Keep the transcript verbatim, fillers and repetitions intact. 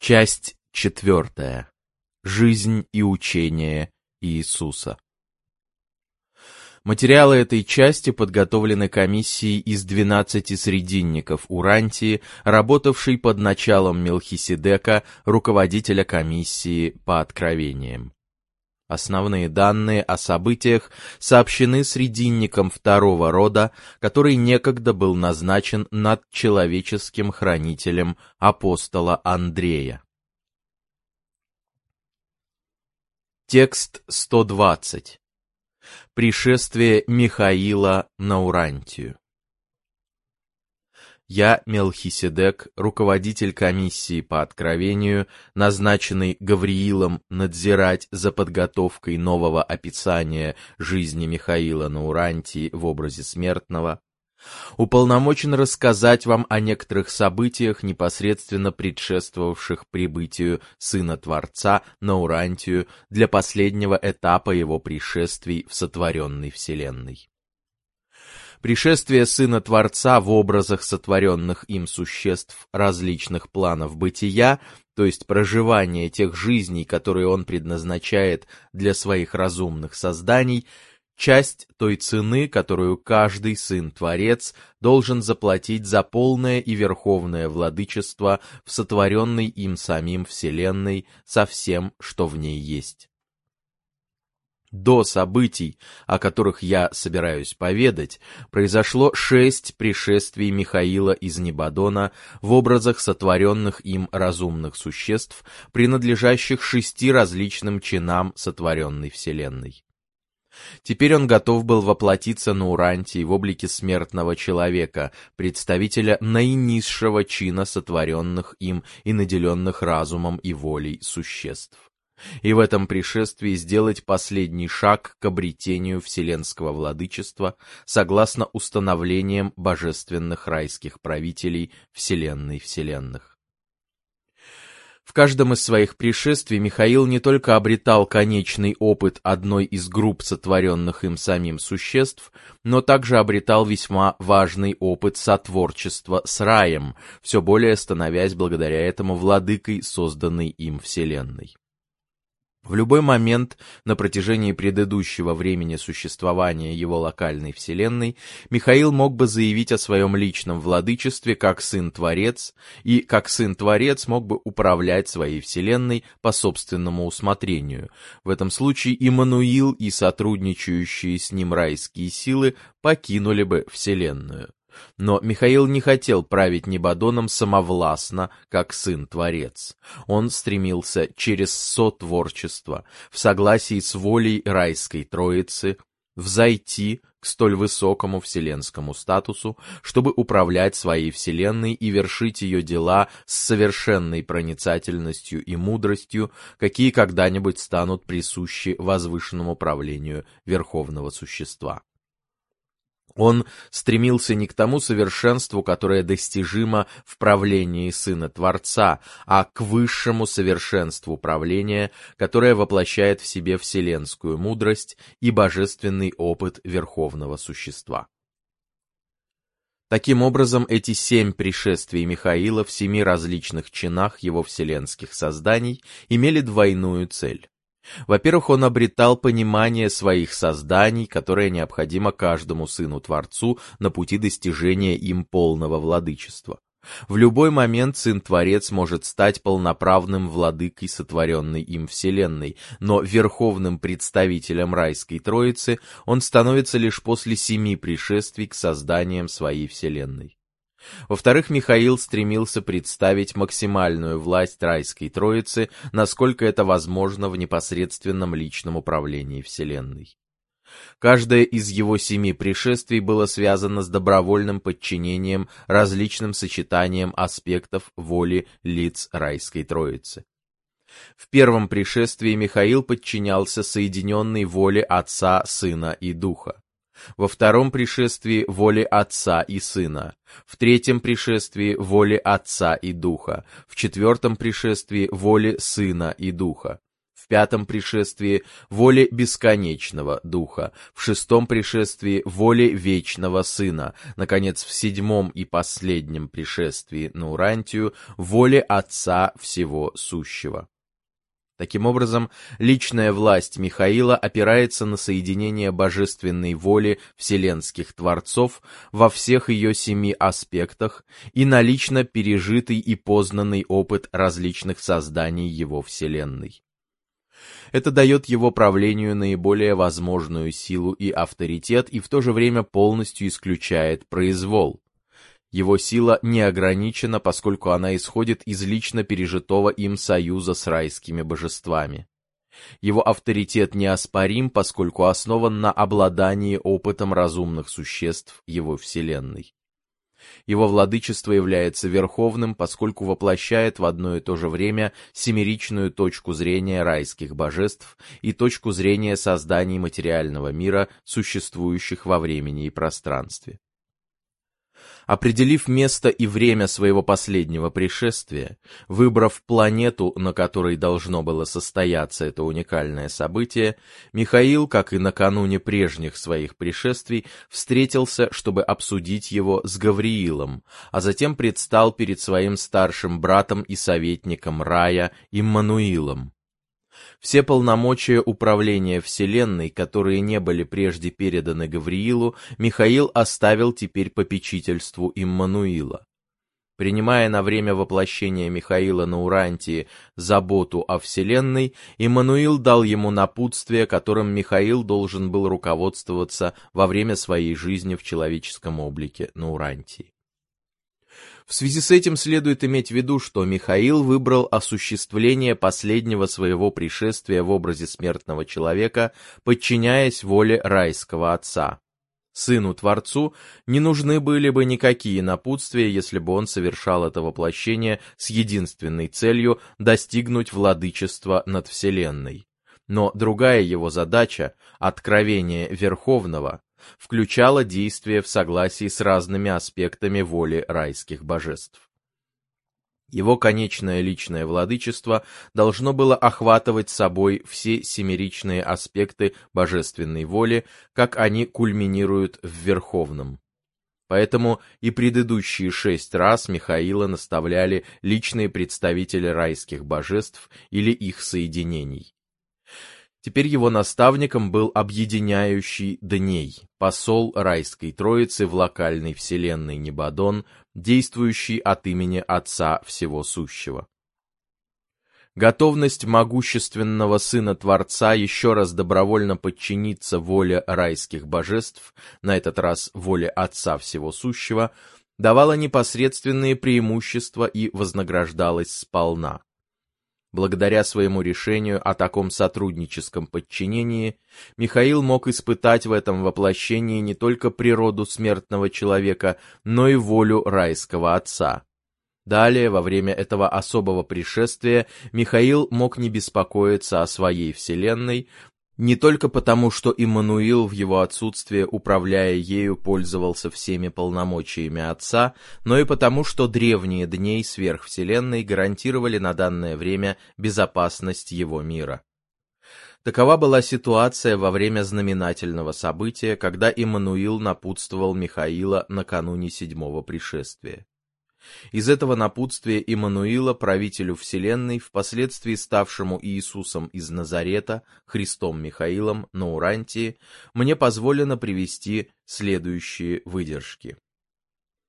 Часть четвертая. Жизнь и учение Иисуса. Материалы этой части подготовлены комиссией из двенадцати срединников Урантии, работавшей под началом Мелхиседека, руководителя комиссии по откровениям. Основные данные о событиях сообщены срединником второго рода, который некогда был назначен над человеческим хранителем апостола Андрея. Текст сто двадцать. Пришествие Михаила на Урантию. Я, Мелхиседек, руководитель комиссии по откровению, назначенный Гавриилом надзирать за подготовкой нового описания жизни Михаила на Урантии в образе смертного, уполномочен рассказать вам о некоторых событиях, непосредственно предшествовавших прибытию Сына Творца на Урантию для последнего этапа его пришествий в сотворенной вселенной. Пришествие Сына Творца в образах сотворенных им существ различных планов бытия, то есть проживание тех жизней, которые он предназначает для своих разумных созданий, часть той цены, которую каждый Сын-Творец должен заплатить за полное и верховное владычество в сотворенной им самим вселенной со всем, что в ней есть. До событий, о которых я собираюсь поведать, произошло шесть пришествий Михаила из Небодона в образах сотворенных им разумных существ, принадлежащих шести различным чинам сотворенной вселенной. Теперь он готов был воплотиться на Урантии в облике смертного человека, представителя наинизшего чина сотворенных им и наделенных разумом и волей существ. И в этом пришествии сделать последний шаг к обретению вселенского владычества согласно установлениям божественных райских правителей вселенной вселенных. В каждом из своих пришествий Михаил не только обретал конечный опыт одной из групп сотворенных им самим существ, но также обретал весьма важный опыт сотворчества с раем, все более становясь благодаря этому владыкой созданной им вселенной. В любой момент на протяжении предыдущего времени существования его локальной вселенной Михаил мог бы заявить о своем личном владычестве как Сын-Творец, и как Сын-Творец мог бы управлять своей вселенной по собственному усмотрению. В этом случае Иммануил и сотрудничающие с ним райские силы покинули бы вселенную. Но Михаил не хотел править Небодоном самовластно, как Сын-Творец. Он стремился через сотворчество, в согласии с волей райской Троицы, взойти к столь высокому вселенскому статусу, чтобы управлять своей вселенной и вершить ее дела с совершенной проницательностью и мудростью, какие когда-нибудь станут присущи возвышенному правлению Верховного Существа. Он стремился не к тому совершенству, которое достижимо в правлении Сына Творца, а к высшему совершенству правления, которое воплощает в себе вселенскую мудрость и божественный опыт Верховного Существа. Таким образом, эти семь пришествий Михаила в семи различных чинах его вселенских созданий имели двойную цель. Во-первых, он обретал понимание своих созданий, которое необходимо каждому Сыну-Творцу на пути достижения им полного владычества. В любой момент Сын-Творец может стать полноправным владыкой сотворенной им вселенной, но верховным представителем райской Троицы он становится лишь после семи пришествий к созданиям своей вселенной. Во-вторых, Михаил стремился представить максимальную власть райской Троицы, насколько это возможно в непосредственном личном управлении вселенной. Каждое из его семи пришествий было связано с добровольным подчинением различным сочетаниям аспектов воли лиц райской Троицы. В первом пришествии Михаил подчинялся соединенной воле Отца, Сына и Духа. Во втором пришествии воле Отца и Сына, в третьем пришествии воле Отца и Духа, в четвертом пришествии воле Сына и Духа, в в пятом пришествии воле бесконечного Духа, в шестом пришествии воле вечного Сына, наконец, в седьмом и последнем пришествии на Урантию воле Отца Всего Сущего. Таким образом, личная власть Михаила опирается на соединение божественной воли вселенских творцов во всех ее семи аспектах и на лично пережитый и познанный опыт различных созданий его вселенной. Это дает его правлению наиболее возможную силу и авторитет и в то же время полностью исключает произвол. Его сила не ограничена, поскольку она исходит из лично пережитого им союза с райскими божествами. Его авторитет неоспорим, поскольку основан на обладании опытом разумных существ его вселенной. Его владычество является верховным, поскольку воплощает в одно и то же время семеричную точку зрения райских божеств и точку зрения созданий материального мира, существующих во времени и пространстве. Определив место и время своего последнего пришествия, выбрав планету, на которой должно было состояться это уникальное событие, Михаил, как и накануне прежних своих пришествий, встретился, чтобы обсудить его с Гавриилом, а затем предстал перед своим старшим братом и советником рая Иммануилом. Все полномочия управления Вселенной, которые не были прежде переданы Гавриилу, Михаил оставил теперь попечительству Иммануила. Принимая на время воплощения Михаила на Урантии заботу о Вселенной, Иммануил дал ему напутствие, которым Михаил должен был руководствоваться во время своей жизни в человеческом облике на Урантии. В связи с этим следует иметь в виду, что Михаил выбрал осуществление последнего своего пришествия в образе смертного человека, подчиняясь воле райского Отца. Сыну-творцу не нужны были бы никакие напутствия, если бы он совершал это воплощение с единственной целью достигнуть владычества над Вселенной. Но другая его задача, откровение Верховного, включала действие в согласии с разными аспектами воли райских божеств. Его конечное личное владычество должно было охватывать собой все семеричные аспекты божественной воли, как они кульминируют в Верховном. Поэтому и предыдущие шесть раз Михаила наставляли личные представители райских божеств или их соединений. Теперь его наставником был объединяющий Дней, посол райской троицы в локальной вселенной Небадон, действующий от имени Отца Всего Сущего. Готовность могущественного Сына Творца еще раз добровольно подчиниться воле райских божеств, на этот раз воле Отца Всего Сущего, давала непосредственные преимущества и вознаграждалась сполна. Благодаря своему решению о таком сотрудническом подчинении, Михаил мог испытать в этом воплощении не только природу смертного человека, но и волю райского Отца. Далее, во время этого особого пришествия, Михаил мог не беспокоиться о своей вселенной, не только потому, что Иммануил в его отсутствие, управляя ею, пользовался всеми полномочиями Отца, но и потому, что древние дни сверхвселенной гарантировали на данное время безопасность его мира. Такова была ситуация во время знаменательного события, когда Иммануил напутствовал Михаила накануне седьмого пришествия. Из этого напутствия Иммануила, правителю Вселенной, впоследствии ставшему Иисусом из Назарета, Христом Михаилом на Урантии, мне позволено привести следующие выдержки.